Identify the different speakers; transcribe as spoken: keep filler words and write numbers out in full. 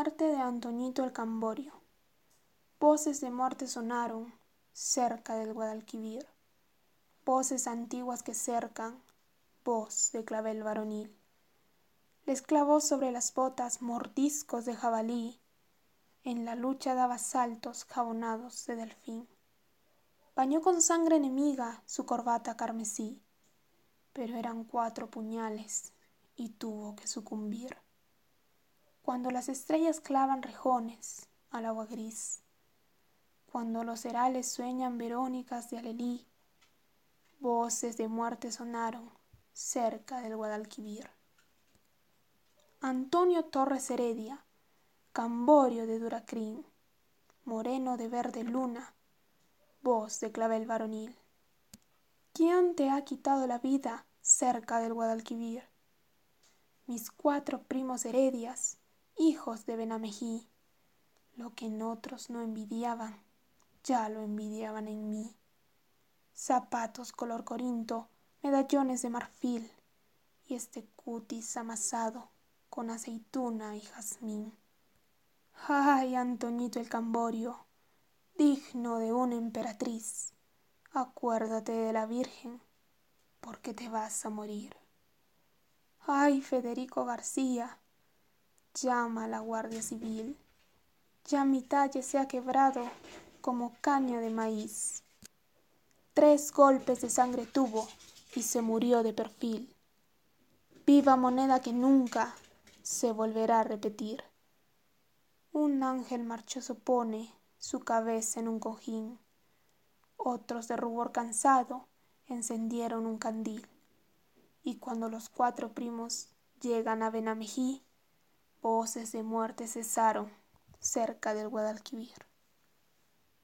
Speaker 1: Muerte de Antoñito el Camborio. Voces de muerte sonaron cerca del Guadalquivir, voces antiguas que cercan, voz de clavel varonil. Les clavó sobre las botas mordiscos de jabalí, en la lucha daba saltos jabonados de delfín. Bañó con sangre enemiga su corbata carmesí, pero eran cuatro puñales y tuvo que sucumbir. Cuando las estrellas clavan rejones al agua gris, cuando los herales sueñan verónicas de alelí, voces de muerte sonaron cerca del Guadalquivir. Antonio Torres Heredia, Camborio de Duracrín, moreno de verde luna, voz de clavel varonil. ¿Quién te ha quitado la vida cerca del Guadalquivir? Mis cuatro primos Heredias, hijos de Benamejí, lo que en otros no envidiaban, ya lo envidiaban en mí. Zapatos color corinto, medallones de marfil, y este cutis amasado con aceituna y jazmín. ¡Ay, Antoñito el Camborio, digno de una emperatriz! Acuérdate de la Virgen, porque te vas a morir. ¡Ay, Federico García! Llama a la Guardia Civil. Ya mi talle se ha quebrado como caña de maíz. Tres golpes de sangre tuvo y se murió de perfil. Viva moneda que nunca se volverá a repetir. Un ángel marchoso pone su cabeza en un cojín. Otros de rubor cansado encendieron un candil. Y cuando los cuatro primos llegan a Benamejí, voces de muerte cesaron cerca del Guadalquivir.